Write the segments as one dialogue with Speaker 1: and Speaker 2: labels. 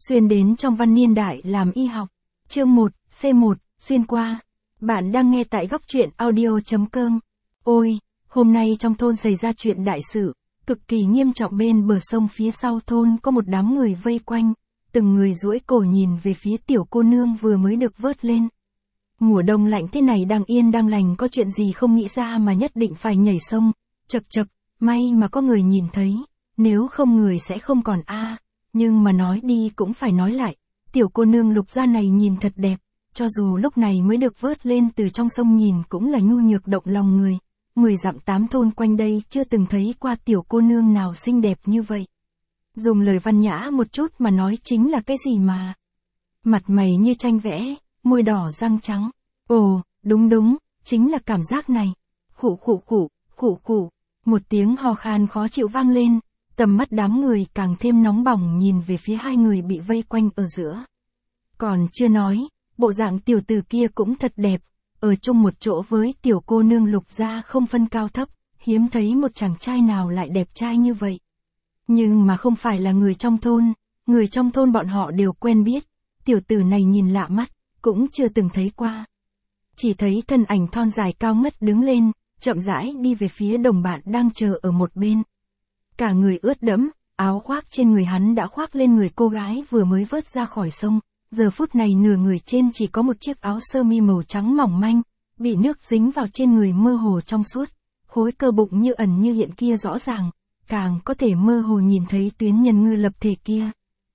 Speaker 1: Xuyên đến trong văn niên đại làm y học. Chương 1, C1, xuyên qua. Bạn đang nghe tại góc truyện audio.com. Ôi, hôm nay trong thôn xảy ra chuyện đại sự, cực kỳ nghiêm trọng. Bên bờ sông phía sau thôn có một đám người vây quanh, từng người duỗi cổ nhìn về phía tiểu cô nương vừa mới được vớt lên. Mùa đông lạnh thế này đang yên đang lành, có chuyện gì không nghĩ ra mà nhất định phải nhảy sông. Chậc chậc, may mà có người nhìn thấy, nếu không người sẽ không còn a. Nhưng mà nói đi cũng phải nói lại, tiểu cô nương Lục gia này nhìn thật đẹp, cho dù lúc này mới được vớt lên từ trong sông nhìn cũng là nhu nhược động lòng người. 10 dặm 8 thôn quanh đây chưa từng thấy qua tiểu cô nương nào xinh đẹp như vậy. Dùng lời văn nhã một chút mà nói chính là cái gì mà? Mặt mày như tranh vẽ, môi đỏ răng trắng. Ồ, đúng, chính là cảm giác này. Khụ khụ, một tiếng ho khan khó chịu vang lên, tầm mắt đám người càng thêm nóng bỏng nhìn về phía hai người bị vây quanh ở giữa. Còn chưa nói, bộ dạng tiểu tử kia cũng thật đẹp, ở chung một chỗ với tiểu cô nương Lục gia không phân cao thấp, hiếm thấy một chàng trai nào lại đẹp trai như vậy. Nhưng mà không phải là người trong thôn bọn họ đều quen biết, tiểu tử này nhìn lạ mắt, cũng chưa từng thấy qua. Chỉ thấy thân ảnh thon dài cao ngất đứng lên, chậm rãi đi về phía đồng bạn đang chờ ở một bên. Cả người ướt đẫm, áo khoác trên người hắn đã khoác lên người cô gái vừa mới vớt ra khỏi sông, giờ phút này nửa người trên chỉ có một chiếc áo sơ mi màu trắng mỏng manh, bị nước dính vào trên người mơ hồ trong suốt, khối cơ bụng như ẩn như hiện kia rõ ràng, càng có thể mơ hồ nhìn thấy tuyến nhân ngư lập thể kia.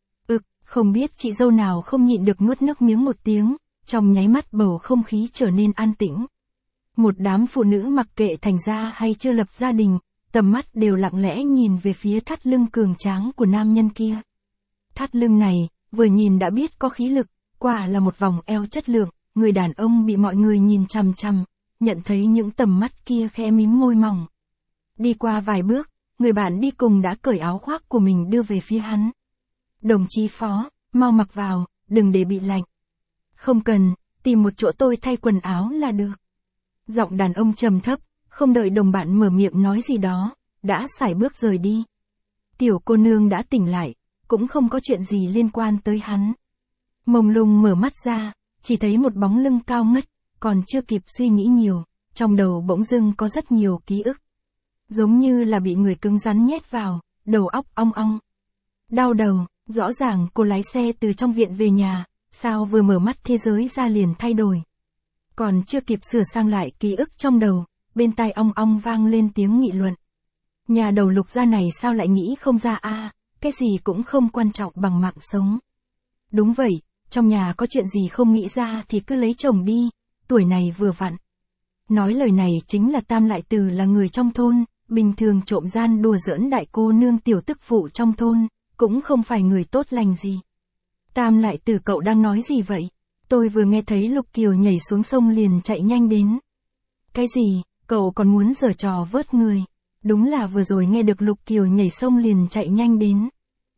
Speaker 1: Không biết chị dâu nào không nhịn được nuốt nước miếng một tiếng, trong nháy mắt bầu không khí trở nên an tĩnh. Một đám phụ nữ mặc kệ thành gia hay chưa lập gia đình, tầm mắt đều lặng lẽ nhìn về phía thắt lưng cường tráng của nam nhân kia. Thắt lưng này, vừa nhìn đã biết có khí lực, quả là một vòng eo chất lượng, người đàn ông bị mọi người nhìn chằm chằm, nhận thấy những tầm mắt kia khẽ mím môi mỏng. Đi qua vài bước, người bạn đi cùng đã cởi áo khoác của mình đưa về phía hắn. Đồng chí Phó, mau mặc vào, đừng để bị lạnh. Không cần, tìm một chỗ tôi thay quần áo là được. Giọng đàn ông trầm thấp, không đợi đồng bạn mở miệng nói gì đó, đã sải bước rời đi. Tiểu cô nương đã tỉnh lại, cũng không có chuyện gì liên quan tới hắn. Mông lung mở mắt ra, chỉ thấy một bóng lưng cao ngất, còn chưa kịp suy nghĩ nhiều, trong đầu bỗng dưng có rất nhiều ký ức. Giống như là bị người cứng rắn nhét vào, đầu óc ong ong. Đau đầu, rõ ràng cô lái xe từ trong viện về nhà, sao vừa mở mắt thế giới ra liền thay đổi. Còn chưa kịp sửa sang lại ký ức trong đầu, bên tai ong ong vang lên tiếng nghị luận. Nhà đầu Lục gia này sao lại nghĩ không ra a, cái gì cũng không quan trọng bằng mạng sống. Đúng vậy, trong nhà có chuyện gì không nghĩ ra thì cứ lấy chồng đi, tuổi này vừa vặn. Nói lời này chính là Tam Lại Từ, là người trong thôn, bình thường trộm gian đùa giỡn đại cô nương tiểu tức phụ trong thôn, cũng không phải người tốt lành gì. Tam Lại Từ, cậu đang nói gì vậy? Tôi vừa nghe thấy Lục Kiều nhảy xuống sông liền chạy nhanh đến. Cái gì, cậu còn muốn giở trò vớt người? Đúng là vừa rồi nghe được Lục Kiều nhảy sông liền chạy nhanh đến.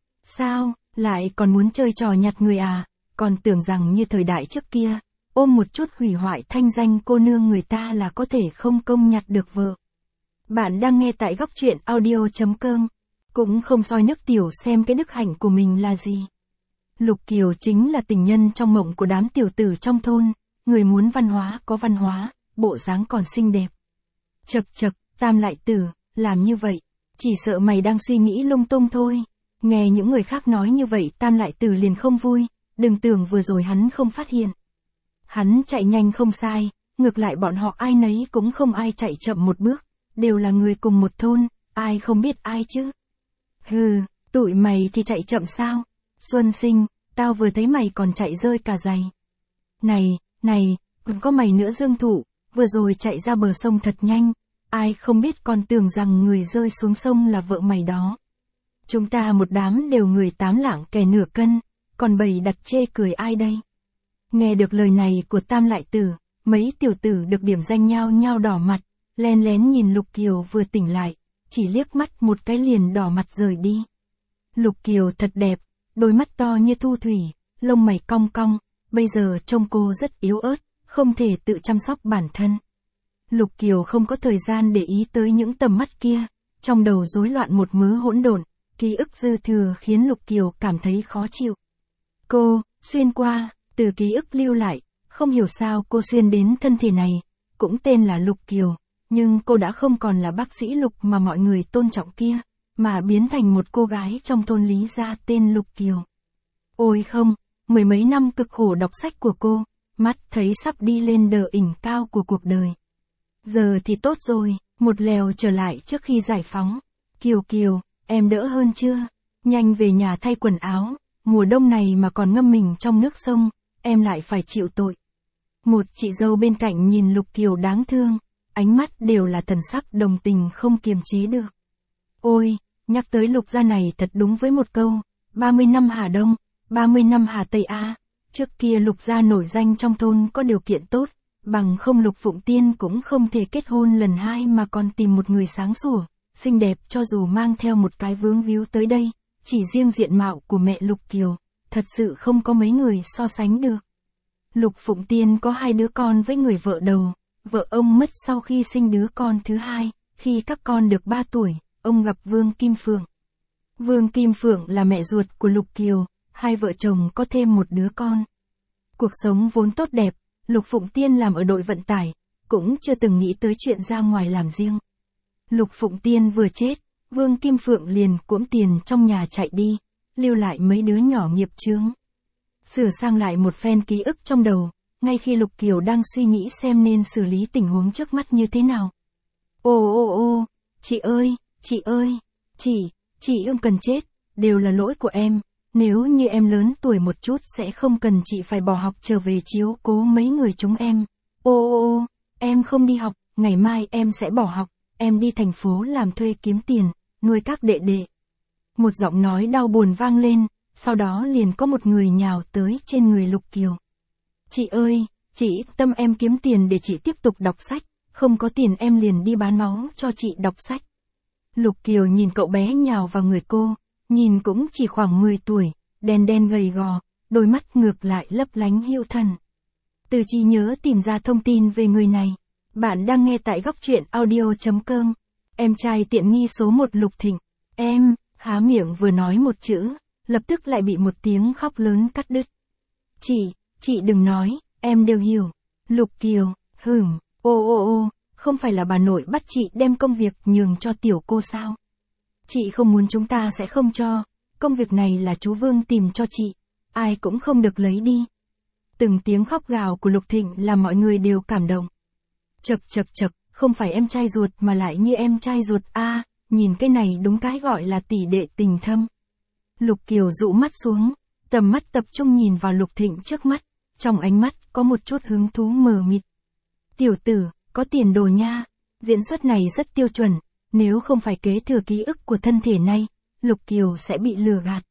Speaker 1: Sao, lại còn muốn chơi trò nhặt người à? Còn tưởng rằng như thời đại trước kia, ôm một chút hủy hoại thanh danh cô nương người ta là có thể không công nhặt được vợ. Bạn đang nghe tại góc truyện audio.com. Cũng không soi nước tiểu xem cái đức hạnh của mình là gì. Lục Kiều chính là tình nhân trong mộng của đám tiểu tử trong thôn, người muốn văn hóa có văn hóa, bộ dáng còn xinh đẹp. Chậc, Tam Lại Từ, làm như vậy, chỉ sợ mày đang suy nghĩ lung tung thôi. Nghe những người khác nói như vậy Tam Lại Từ liền không vui, đừng tưởng vừa rồi hắn không phát hiện. Hắn chạy nhanh không sai, ngược lại bọn họ ai nấy cũng không ai chạy chậm một bước, đều là người cùng một thôn, ai không biết ai chứ. Hừ, tụi mày thì chạy chậm sao? Xuân Sinh, tao vừa thấy mày còn chạy rơi cả giày. Này, còn có mày nữa Dương Thụ, vừa rồi chạy ra bờ sông thật nhanh, ai không biết còn tưởng rằng người rơi xuống sông là vợ mày đó. Chúng ta một đám đều người 8 lạng kẻ nửa cân, còn bầy đặt chê cười ai đây? Nghe được lời này của Tam Lại Từ, mấy tiểu tử được điểm danh nhao nhao đỏ mặt, len lén nhìn Lục Kiều vừa tỉnh lại, chỉ liếc mắt một cái liền đỏ mặt rời đi. Lục Kiều thật đẹp, đôi mắt to như thu thủy, lông mày cong cong, bây giờ trông cô rất yếu ớt, không thể tự chăm sóc bản thân. Lục Kiều không có thời gian để ý tới những tầm mắt kia, trong đầu rối loạn một mớ hỗn độn, ký ức dư thừa khiến Lục Kiều cảm thấy khó chịu. Cô, xuyên qua, từ ký ức lưu lại, không hiểu sao cô xuyên đến thân thể này, cũng tên là Lục Kiều, nhưng cô đã không còn là bác sĩ Lục mà mọi người tôn trọng kia, mà biến thành một cô gái trong thôn Lý Gia tên Lục Kiều. Ôi không, mười mấy năm cực khổ đọc sách của cô, mắt thấy sắp đi lên đỉnh cao của cuộc đời. Giờ thì tốt rồi, một lèo trở lại trước khi giải phóng. Kiều Kiều, em đỡ hơn chưa? Nhanh về nhà thay quần áo, mùa đông này mà còn ngâm mình trong nước sông, em lại phải chịu tội. Một chị dâu bên cạnh nhìn Lục Kiều đáng thương, ánh mắt đều là thần sắc đồng tình không kiềm chế được. Ôi, nhắc tới Lục gia này thật đúng với một câu, 30 năm Hà Đông, 30 năm Hà Tây A. Trước kia Lục gia nổi danh trong thôn có điều kiện tốt, bằng không Lục Phụng Tiên cũng không thể kết hôn lần hai mà còn tìm một người sáng sủa, xinh đẹp cho dù mang theo một cái vướng víu tới đây, chỉ riêng diện mạo của mẹ Lục Kiều, thật sự không có mấy người so sánh được. Lục Phụng Tiên có 2 đứa con với người vợ đầu, vợ ông mất sau khi sinh đứa con thứ hai, khi các con được 3 tuổi, ông gặp Vương Kim Phượng. Vương Kim Phượng là mẹ ruột của Lục Kiều, hai vợ chồng có thêm một đứa con. Cuộc sống vốn tốt đẹp, Lục Phụng Tiên làm ở đội vận tải, cũng chưa từng nghĩ tới chuyện ra ngoài làm riêng. Lục Phụng Tiên vừa chết, Vương Kim Phượng liền cuỗm tiền trong nhà chạy đi, lưu lại mấy đứa nhỏ nghiệp chướng. Sửa sang lại một phen ký ức trong đầu, ngay khi Lục Kiều đang suy nghĩ xem nên xử lý tình huống trước mắt như thế nào. Ô, chị ơi, chị không cần chết, đều là lỗi của em, nếu như em lớn tuổi một chút sẽ không cần chị phải bỏ học trở về chiếu cố mấy người chúng em. Ô, em không đi học, ngày mai em sẽ bỏ học, em đi thành phố làm thuê kiếm tiền, nuôi các đệ đệ. Một giọng nói đau buồn vang lên, sau đó liền có một người nhào tới trên người Lục Kiều. Chị ơi, chị tâm em kiếm tiền để chị tiếp tục đọc sách, không có tiền em liền đi bán máu cho chị đọc sách. Lục Kiều nhìn cậu bé nhào vào người cô, nhìn cũng chỉ khoảng 10 tuổi, đen đen gầy gò, đôi mắt ngược lại lấp lánh hữu thần. Từ trí nhớ tìm ra thông tin về người này. Bạn đang nghe tại góc truyện audio.com. Em trai tiện nghi số 1 Lục Thịnh. Em, há miệng vừa nói một chữ, lập tức lại bị một tiếng khóc lớn cắt đứt. Chị đừng nói, em đều hiểu. Lục Kiều, ô, không phải là bà nội bắt chị đem công việc nhường cho tiểu cô sao? Chị không muốn chúng ta sẽ không cho, công việc này là chú Vương tìm cho chị, ai cũng không được lấy đi. Từng tiếng khóc gào của Lục Thịnh làm mọi người đều cảm động. Chậc, không phải em trai ruột mà lại như em trai ruột a, nhìn cái này đúng cái gọi là tỷ đệ tình thâm. Lục Kiều dụ mắt xuống, tầm mắt tập trung nhìn vào Lục Thịnh trước mắt, trong ánh mắt có một chút hứng thú mờ mịt. Tiểu tử, có tiền đồ nha, diễn xuất này rất tiêu chuẩn, nếu không phải kế thừa ký ức của thân thể này, Lục Kiều sẽ bị lừa gạt.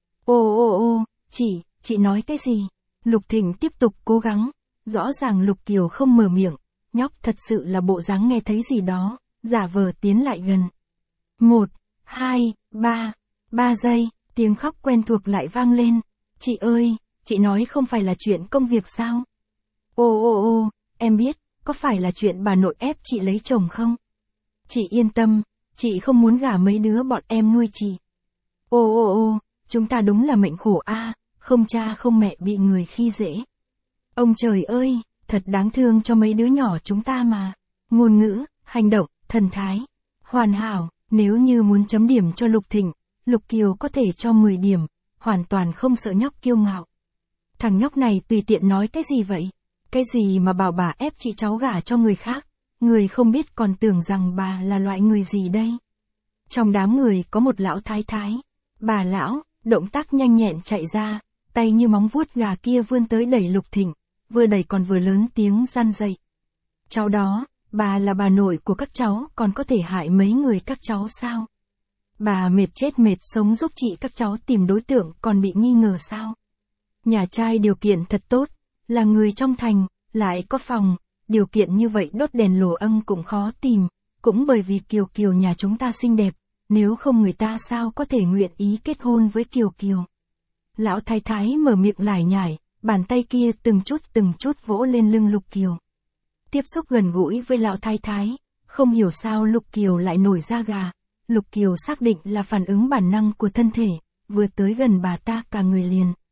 Speaker 1: Ô, chị nói cái gì? Lục Thịnh tiếp tục cố gắng, rõ ràng Lục Kiều không mở miệng, nhóc thật sự là bộ dáng nghe thấy gì đó, giả vờ tiến lại gần. 1, 2, 3 giây, tiếng khóc quen thuộc lại vang lên. Chị ơi, chị nói không phải là chuyện công việc sao? Ô, em biết, có phải là chuyện bà nội ép chị lấy chồng không? Chị yên tâm, chị không muốn gả mấy đứa bọn em nuôi chị. Ô, chúng ta đúng là mệnh khổ a, không cha không mẹ bị người khi dễ. Ông trời ơi, thật đáng thương cho mấy đứa nhỏ chúng ta mà. Ngôn ngữ, hành động, thần thái, hoàn hảo, nếu như muốn chấm điểm cho Lục Thịnh, Lục Kiều có thể cho 10 điểm, hoàn toàn không sợ nhóc kiêu ngạo. Thằng nhóc này tùy tiện nói cái gì vậy? Cái gì mà bảo bà ép chị cháu gả cho người khác, người không biết còn tưởng rằng bà là loại người gì đây? Trong đám người có một lão thái thái, bà lão, động tác nhanh nhẹn chạy ra, tay như móng vuốt gà kia vươn tới đẩy Lục Thịnh, vừa đẩy còn vừa lớn tiếng răn dậy. Cháu đó, bà là bà nội của các cháu còn có thể hại mấy người các cháu sao? Bà mệt chết mệt sống giúp chị các cháu tìm đối tượng còn bị nghi ngờ sao? Nhà trai điều kiện thật tốt, là người trong thành, lại có phòng, điều kiện như vậy đốt đèn lồ ân cũng khó tìm, cũng bởi vì Kiều nhà chúng ta xinh đẹp, nếu không người ta sao có thể nguyện ý kết hôn với Kiều. Lão thái thái mở miệng lải nhải, bàn tay kia từng chút vỗ lên lưng Lục Kiều. Tiếp xúc gần gũi với lão thái thái, không hiểu sao Lục Kiều lại nổi da gà. Lục Kiều xác định là phản ứng bản năng của thân thể, vừa tới gần bà ta cả người liền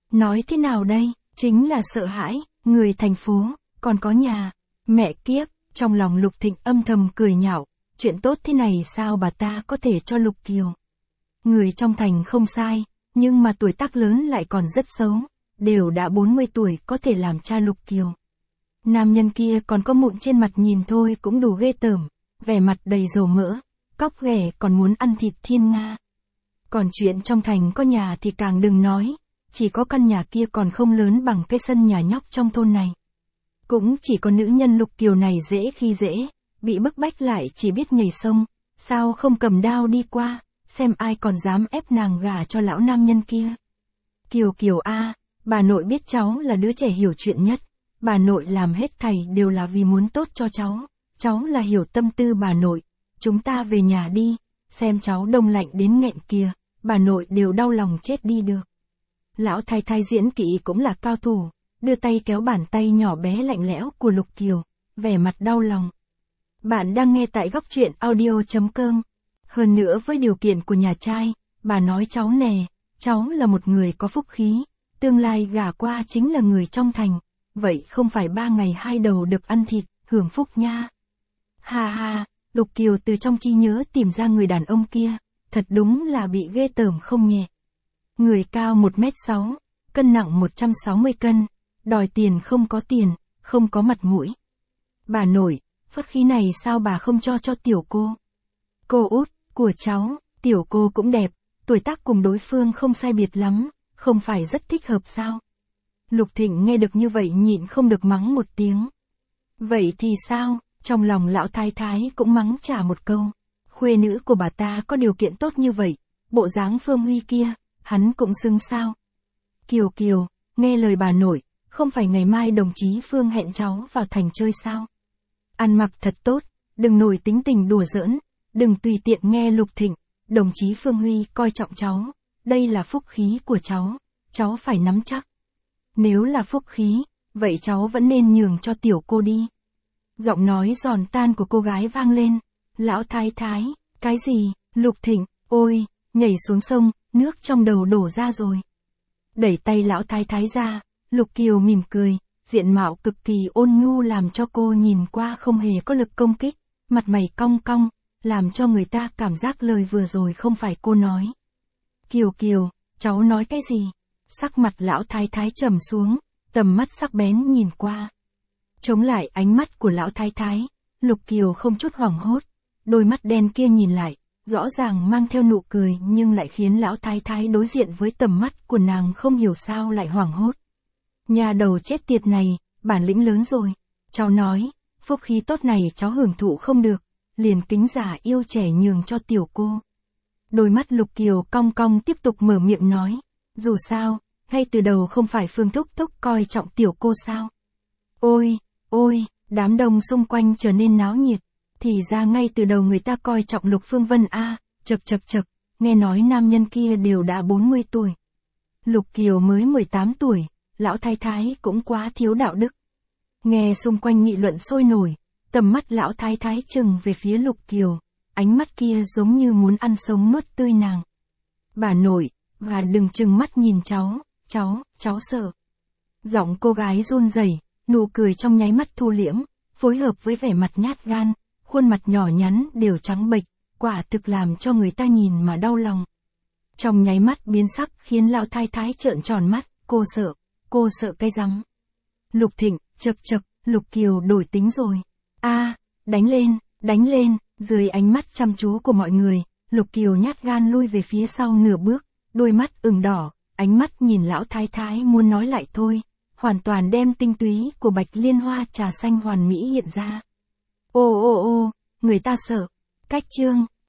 Speaker 1: Nói thế nào đây, chính là sợ hãi, người thành phố, còn có nhà. Mẹ kiếp, trong lòng Lục Thịnh âm thầm cười nhạo, chuyện tốt thế này sao bà ta có thể cho Lục Kiều. Người trong thành không sai, nhưng mà tuổi tác lớn lại còn rất xấu, đều đã 40 tuổi có thể làm cha Lục Kiều. Nam nhân kia còn có mụn trên mặt nhìn thôi cũng đủ ghê tởm, vẻ mặt đầy dầu mỡ, cóc ghẻ còn muốn ăn thịt thiên nga. Còn chuyện trong thành có nhà thì càng đừng nói, chỉ có căn nhà kia còn không lớn bằng cái sân nhà nhóc trong thôn này. Cũng chỉ có nữ nhân Lục Kiều này dễ khi dễ, bị bức bách lại chỉ biết nhảy sông, sao không cầm đao đi qua, xem ai còn dám ép nàng gả cho lão nam nhân kia. Kiều Kiều a, bà nội biết cháu là đứa trẻ hiểu chuyện nhất, bà nội làm hết thảy đều là vì muốn tốt cho cháu là hiểu tâm tư bà nội, chúng ta về nhà đi, xem cháu đông lạnh đến nghẹn kìa, bà nội đều đau lòng chết đi được. Lão thái thái diễn kỹ cũng là cao thủ, đưa tay kéo bàn tay nhỏ bé lạnh lẽo của Lục Kiều, vẻ mặt đau lòng. Bạn đang nghe tại góc truyện audio.com. Hơn nữa với điều kiện của nhà trai, bà nói cháu nè, cháu là một người có phúc khí, tương lai gả qua chính là người trong thành, vậy không phải 3 ngày 2 đầu được ăn thịt, hưởng phúc nha. Ha ha, Lục Kiều từ trong trí nhớ tìm ra người đàn ông kia, thật đúng là bị ghê tởm không nhẹ. Người cao 1m6, cân nặng 160 cân, đòi tiền không có tiền, không có mặt mũi. Bà nội, phất khí này sao bà không cho tiểu cô? Cô út của cháu, tiểu cô cũng đẹp, tuổi tác cùng đối phương không sai biệt lắm, không phải rất thích hợp sao? Lục Thịnh nghe được như vậy nhịn không được mắng một tiếng. Vậy thì sao? Trong lòng lão thái thái cũng mắng trả một câu. Khuê nữ của bà ta có điều kiện tốt như vậy, bộ dáng Phương Huy kia, hắn cũng xứng sao? Kiều Kiều, nghe lời bà nội, không phải ngày mai đồng chí Phương hẹn cháu vào thành chơi sao? Ăn mặc thật tốt, đừng nổi tính tình đùa giỡn, đừng tùy tiện nghe Lục Thịnh, đồng chí Phương Huy coi trọng cháu, đây là phúc khí của cháu phải nắm chắc. Nếu là phúc khí, vậy cháu vẫn nên nhường cho tiểu cô đi. Giọng nói giòn tan của cô gái vang lên, lão thái thái, cái gì, Lục Thịnh, ôi, nhảy xuống sông, nước trong đầu đổ ra rồi. Đẩy tay lão thái thái ra, Lục Kiều mỉm cười, diện mạo cực kỳ ôn nhu làm cho cô nhìn qua không hề có lực công kích, mặt mày cong cong, làm cho người ta cảm giác lời vừa rồi không phải cô nói. Kiều Kiều, cháu nói cái gì? Sắc mặt lão thái thái trầm xuống, tầm mắt sắc bén nhìn qua. Chống lại ánh mắt của lão thái thái, Lục Kiều không chút hoảng hốt, đôi mắt đen kia nhìn lại, rõ ràng mang theo nụ cười nhưng lại khiến lão thái thái đối diện với tầm mắt của nàng không hiểu sao lại hoảng hốt. Nhà đầu chết tiệt này, bản lĩnh lớn rồi. Cháu nói, phúc khí tốt này cháu hưởng thụ không được, liền kính giả yêu trẻ nhường cho tiểu cô. Đôi mắt Lục Kiều cong cong tiếp tục mở miệng nói, dù sao, ngay từ đầu không phải Phương Thúc Thúc coi trọng tiểu cô sao? Ôi, đám đông xung quanh trở nên náo nhiệt, thì ra ngay từ đầu người ta coi trọng Lục Phương Vân a, chậc, nghe nói nam nhân kia đều đã 40 tuổi. Lục Kiều mới 18 tuổi, lão thái thái cũng quá thiếu đạo đức. Nghe xung quanh nghị luận sôi nổi, tầm mắt lão thái thái trừng về phía Lục Kiều, ánh mắt kia giống như muốn ăn sống nuốt tươi nàng. Bà nội, và đừng trừng mắt nhìn cháu sợ. Giọng cô gái run rẩy, nụ cười trong nháy mắt thu liễm, phối hợp với vẻ mặt nhát gan, khuôn mặt nhỏ nhắn đều trắng bệch, quả thực làm cho người ta nhìn mà đau lòng. Trong nháy mắt biến sắc khiến lão thái thái trợn tròn mắt, cô sợ cái rắm. Lục Thịnh, chậc, Lục Kiều đổi tính rồi. Đánh lên, dưới ánh mắt chăm chú của mọi người, Lục Kiều nhát gan lui về phía sau nửa bước, đôi mắt ửng đỏ, ánh mắt nhìn lão thái thái muốn nói lại thôi, hoàn toàn đem tinh túy của Bạch Liên Hoa trà xanh hoàn mỹ hiện ra. Ô, người ta sợ. Cách chương